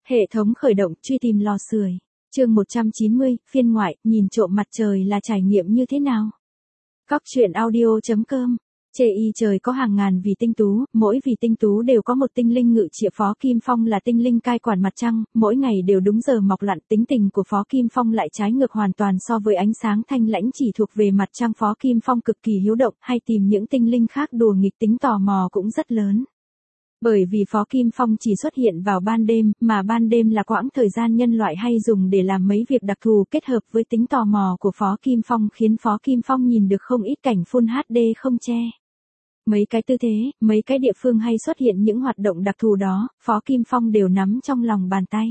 Hệ thống khởi động, truy tìm lò sưởi. Chương 190, phiên ngoại, nhìn trộm mặt trời là trải nghiệm như thế nào? Góc truyện audio.com. Chê y trời có hàng ngàn vì tinh tú, mỗi vì tinh tú đều có một tinh linh ngự trị. Phó Kim Phong là tinh linh cai quản mặt trăng, mỗi ngày đều đúng giờ mọc lặn. Tính tình của Phó Kim Phong lại trái ngược hoàn toàn so với ánh sáng thanh lãnh chỉ thuộc về mặt trăng. Phó Kim Phong cực kỳ hiếu động, hay tìm những tinh linh khác đùa nghịch, tính tò mò cũng rất lớn. Bởi vì Phó Kim Phong chỉ xuất hiện vào ban đêm, mà ban đêm là quãng thời gian nhân loại hay dùng để làm mấy việc đặc thù, kết hợp với tính tò mò của Phó Kim Phong khiến Phó Kim Phong nhìn được không ít cảnh Full HD không che. Mấy cái tư thế, mấy cái địa phương hay xuất hiện những hoạt động đặc thù đó, Phó Kim Phong đều nắm trong lòng bàn tay.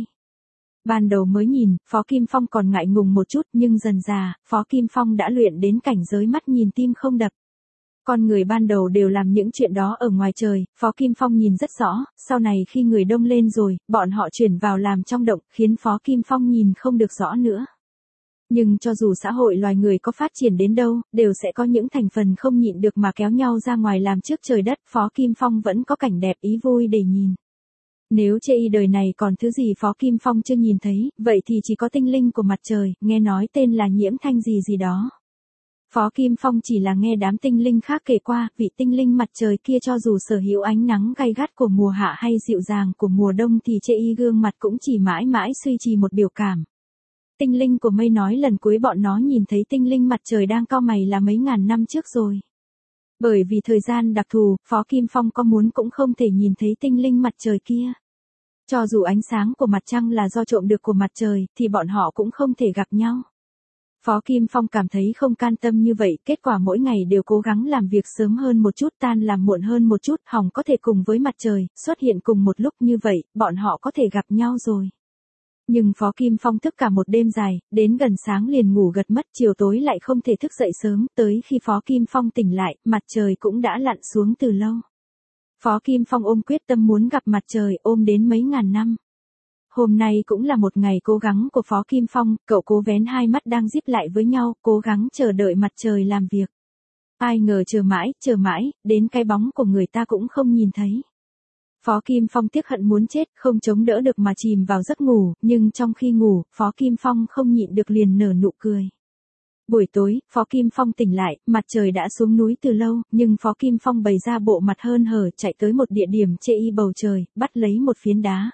Ban đầu mới nhìn, Phó Kim Phong còn ngại ngùng một chút, nhưng dần dà, Phó Kim Phong đã luyện đến cảnh giới mắt nhìn tim không đập. Con người ban đầu đều làm những chuyện đó ở ngoài trời, Phó Kim Phong nhìn rất rõ, sau này khi người đông lên rồi, bọn họ chuyển vào làm trong động, khiến Phó Kim Phong nhìn không được rõ nữa. Nhưng cho dù xã hội loài người có phát triển đến đâu, đều sẽ có những thành phần không nhịn được mà kéo nhau ra ngoài làm trước trời đất. Phó Kim Phong vẫn có cảnh đẹp ý vui để nhìn. Nếu chê y đời này còn thứ gì Phó Kim Phong chưa nhìn thấy, vậy thì chỉ có tinh linh của mặt trời, nghe nói tên là Nhiễm Thanh gì gì đó. Phó Kim Phong chỉ là nghe đám tinh linh khác kể qua, vị tinh linh mặt trời kia cho dù sở hữu ánh nắng gay gắt của mùa hạ hay dịu dàng của mùa đông thì chê y gương mặt cũng chỉ mãi mãi duy trì một biểu cảm. Tinh linh của mây nói lần cuối bọn nó nhìn thấy tinh linh mặt trời đang cau mày là mấy ngàn năm trước rồi. Bởi vì thời gian đặc thù, Phó Kim Phong có muốn cũng không thể nhìn thấy tinh linh mặt trời kia. Cho dù ánh sáng của mặt trăng là do trộm được của mặt trời, thì bọn họ cũng không thể gặp nhau. Phó Kim Phong cảm thấy không can tâm như vậy, kết quả mỗi ngày đều cố gắng làm việc sớm hơn một chút, tan làm muộn hơn một chút, hỏng có thể cùng với mặt trời, xuất hiện cùng một lúc như vậy, bọn họ có thể gặp nhau rồi. Nhưng Phó Kim Phong thức cả một đêm dài, đến gần sáng liền ngủ gật mất, chiều tối lại không thể thức dậy sớm, tới khi Phó Kim Phong tỉnh lại, mặt trời cũng đã lặn xuống từ lâu. Phó Kim Phong ôm quyết tâm muốn gặp mặt trời, ôm đến mấy ngàn năm. Hôm nay cũng là một ngày cố gắng của Phó Kim Phong, cậu cố vén hai mắt đang díp lại với nhau, cố gắng chờ đợi mặt trời làm việc. Ai ngờ chờ mãi, đến cái bóng của người ta cũng không nhìn thấy. Phó Kim Phong tiếc hận muốn chết, không chống đỡ được mà chìm vào giấc ngủ, nhưng trong khi ngủ, Phó Kim Phong không nhịn được liền nở nụ cười. Buổi tối, Phó Kim Phong tỉnh lại, mặt trời đã xuống núi từ lâu, nhưng Phó Kim Phong bày ra bộ mặt hớn hở chạy tới một địa điểm chê y bầu trời, bắt lấy một phiến đá.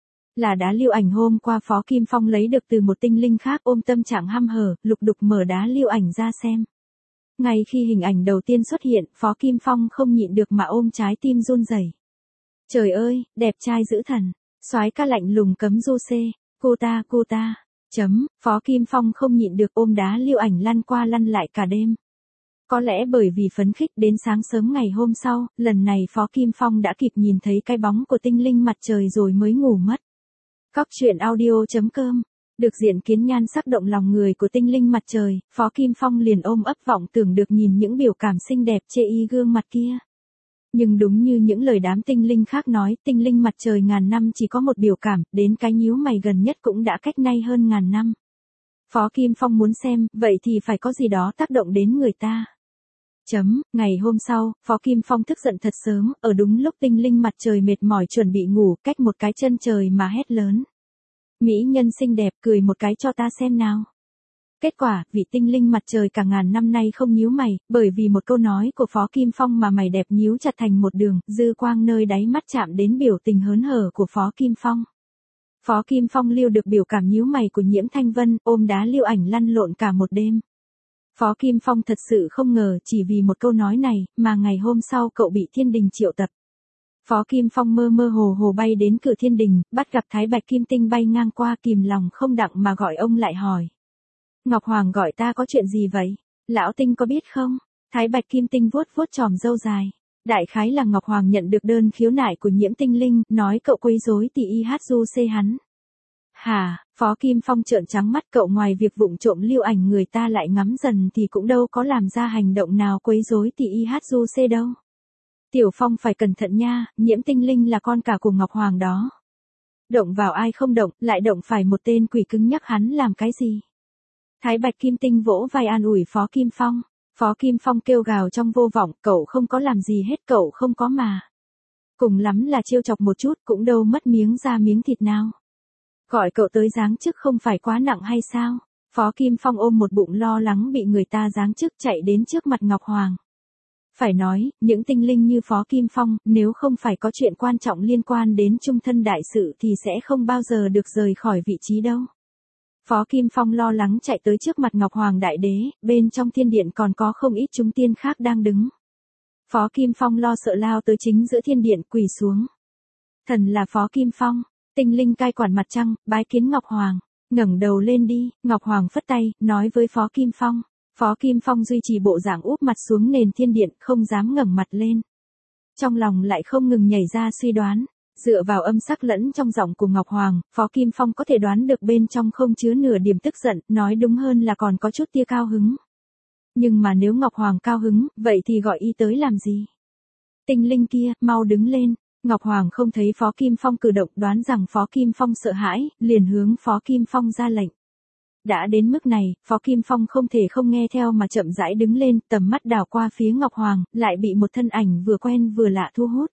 Là đá lưu ảnh hôm qua Phó Kim Phong lấy được từ một tinh linh khác, ôm tâm trạng hăm hở, lục đục mở đá lưu ảnh ra xem. Ngay khi hình ảnh đầu tiên xuất hiện, Phó Kim Phong không nhịn được mà ôm trái tim run rẩy. Trời ơi, đẹp trai dữ thần, soái ca lạnh lùng cấm du xê, cô ta, Phó Kim Phong không nhịn được ôm đá lưu ảnh lăn qua lăn lại cả đêm. Có lẽ bởi vì phấn khích đến sáng sớm ngày hôm sau, lần này Phó Kim Phong đã kịp nhìn thấy cái bóng của tinh linh mặt trời rồi mới ngủ mất. Góc truyện audio.com. Được diện kiến nhan sắc động lòng người của tinh linh mặt trời, Phó Kim Phong liền ôm ấp vọng tưởng được nhìn những biểu cảm xinh đẹp chê y gương mặt kia. Nhưng đúng như những lời đám tinh linh khác nói, tinh linh mặt trời ngàn năm chỉ có một biểu cảm, đến cái nhíu mày gần nhất cũng đã cách nay hơn ngàn năm. Phó Kim Phong muốn xem, vậy thì phải có gì đó tác động đến người ta. Ngày hôm sau, Phó Kim Phong thức giận thật sớm, ở đúng lúc tinh linh mặt trời mệt mỏi chuẩn bị ngủ, cách một cái chân trời mà hét lớn. Mỹ nhân xinh đẹp, cười một cái cho ta xem nào. Kết quả, vị tinh linh mặt trời cả ngàn năm nay không nhíu mày, bởi vì một câu nói của Phó Kim Phong mà mày đẹp nhíu chặt thành một đường, dư quang nơi đáy mắt chạm đến biểu tình hớn hở của Phó Kim Phong. Phó Kim Phong lưu được biểu cảm nhíu mày của Nhiễm Thanh Vân, ôm đá lưu ảnh lăn lộn cả một đêm. Phó Kim Phong thật sự không ngờ chỉ vì một câu nói này, mà ngày hôm sau cậu bị thiên đình triệu tập. Phó Kim Phong mơ mơ hồ hồ bay đến cửa thiên đình, bắt gặp Thái Bạch Kim Tinh bay ngang qua, kìm lòng không đặng mà gọi ông lại hỏi. Ngọc Hoàng gọi ta có chuyện gì vậy? Lão Tinh có biết không? Thái Bạch Kim Tinh vuốt vuốt chòm râu dài. Đại khái là Ngọc Hoàng nhận được đơn khiếu nại của Nhiễm Tinh Linh, nói cậu quấy rối tỷ y hát du xê hắn. Hả? Phó Kim Phong trợn trắng mắt, cậu ngoài việc vụng trộm lưu ảnh người ta lại ngắm dần thì cũng đâu có làm ra hành động nào quấy rối tỷ y hát du xê đâu. Tiểu Phong phải cẩn thận nha, Nhiễm Tinh Linh là con cả của Ngọc Hoàng đó. Động vào ai không động, lại động phải một tên quỷ cứng nhắc hắn làm cái gì? Thái Bạch Kim Tinh vỗ vai an ủi Phó Kim Phong. Phó Kim Phong kêu gào trong vô vọng, cậu không có làm gì hết, cậu không có mà. Cùng lắm là trêu chọc một chút, cũng đâu mất miếng da miếng thịt nào. Gọi cậu tới giáng chức không phải quá nặng hay sao? Phó Kim Phong ôm một bụng lo lắng bị người ta giáng chức chạy đến trước mặt Ngọc Hoàng. Phải nói, những tinh linh như Phó Kim Phong, nếu không phải có chuyện quan trọng liên quan đến trung thân đại sự thì sẽ không bao giờ được rời khỏi vị trí đâu. Phó Kim Phong lo lắng chạy tới trước mặt Ngọc Hoàng Đại Đế, bên trong thiên điện còn có không ít chúng tiên khác đang đứng. Phó Kim Phong lo sợ lao tới chính giữa thiên điện quỳ xuống. Thần là Phó Kim Phong, tinh linh cai quản mặt trăng, bái kiến Ngọc Hoàng, ngẩng đầu lên đi, Ngọc Hoàng phất tay, nói với Phó Kim Phong. Phó Kim Phong duy trì bộ dạng úp mặt xuống nền thiên điện, không dám ngẩng mặt lên. Trong lòng lại không ngừng nhảy ra suy đoán, dựa vào âm sắc lẫn trong giọng của Ngọc Hoàng, Phó Kim Phong có thể đoán được bên trong không chứa nửa điểm tức giận, nói đúng hơn là còn có chút tia cao hứng. Nhưng mà nếu Ngọc Hoàng cao hứng, vậy thì gọi y tới làm gì? Tinh linh kia, mau đứng lên. Ngọc Hoàng không thấy Phó Kim Phong cử động, đoán rằng Phó Kim Phong sợ hãi, liền hướng Phó Kim Phong ra lệnh. Đã đến mức này, Phó Kim Phong không thể không nghe theo mà chậm rãi đứng lên, tầm mắt đảo qua phía Ngọc Hoàng, lại bị một thân ảnh vừa quen vừa lạ thu hút.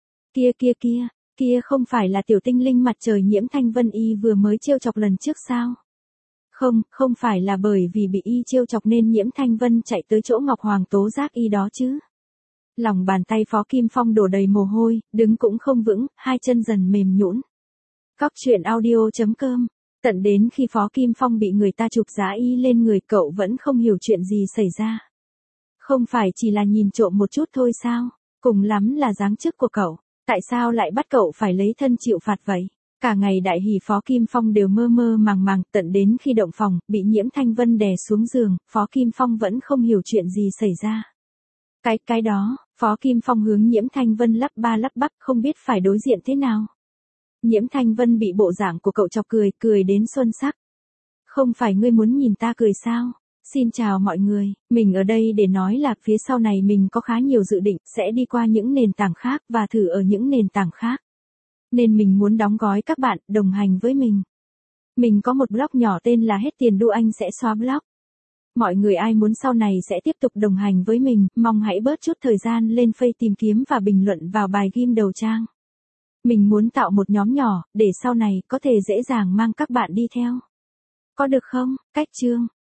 Kia không phải là tiểu tinh linh mặt trời Nhiễm Thanh Vân y vừa mới trêu chọc lần trước sao? Không phải là bởi vì bị y trêu chọc nên Nhiễm Thanh Vân chạy tới chỗ Ngọc Hoàng tố giác y đó chứ? Lòng bàn tay Phó Kim Phong đổ đầy mồ hôi, đứng cũng không vững, hai chân dần mềm nhũn. Cóc truyện audio.com. Tận đến khi Phó Kim Phong bị người ta chụp giá y lên người, cậu vẫn không hiểu chuyện gì xảy ra. Không phải chỉ là nhìn trộm một chút thôi sao? Cùng lắm là giáng chức của cậu. Tại sao lại bắt cậu phải lấy thân chịu phạt vậy? Cả ngày đại hỉ Phó Kim Phong đều mơ mơ màng màng, tận đến khi động phòng, bị Nhiễm Thanh Vân đè xuống giường, Phó Kim Phong vẫn không hiểu chuyện gì xảy ra. Cái đó, Phó Kim Phong hướng Nhiễm Thanh Vân lắp ba lắp bắp, không biết phải đối diện thế nào. Nhiễm Thanh Vân bị bộ dạng của cậu chọc cười đến xuân sắc. Không phải ngươi muốn nhìn ta cười sao? Xin chào mọi người, mình ở đây để nói là phía sau này mình có khá nhiều dự định, sẽ đi qua những nền tảng khác và thử ở những nền tảng khác. Nên mình muốn đóng gói các bạn, đồng hành với mình. Mình có một blog nhỏ tên là Hết Tiền Đu Anh Sẽ Xóa Blog. Mọi người ai muốn sau này sẽ tiếp tục đồng hành với mình, mong hãy bớt chút thời gian lên Face tìm kiếm và bình luận vào bài ghim đầu trang. Mình muốn tạo một nhóm nhỏ, để sau này có thể dễ dàng mang các bạn đi theo. Có được không? Cách chương.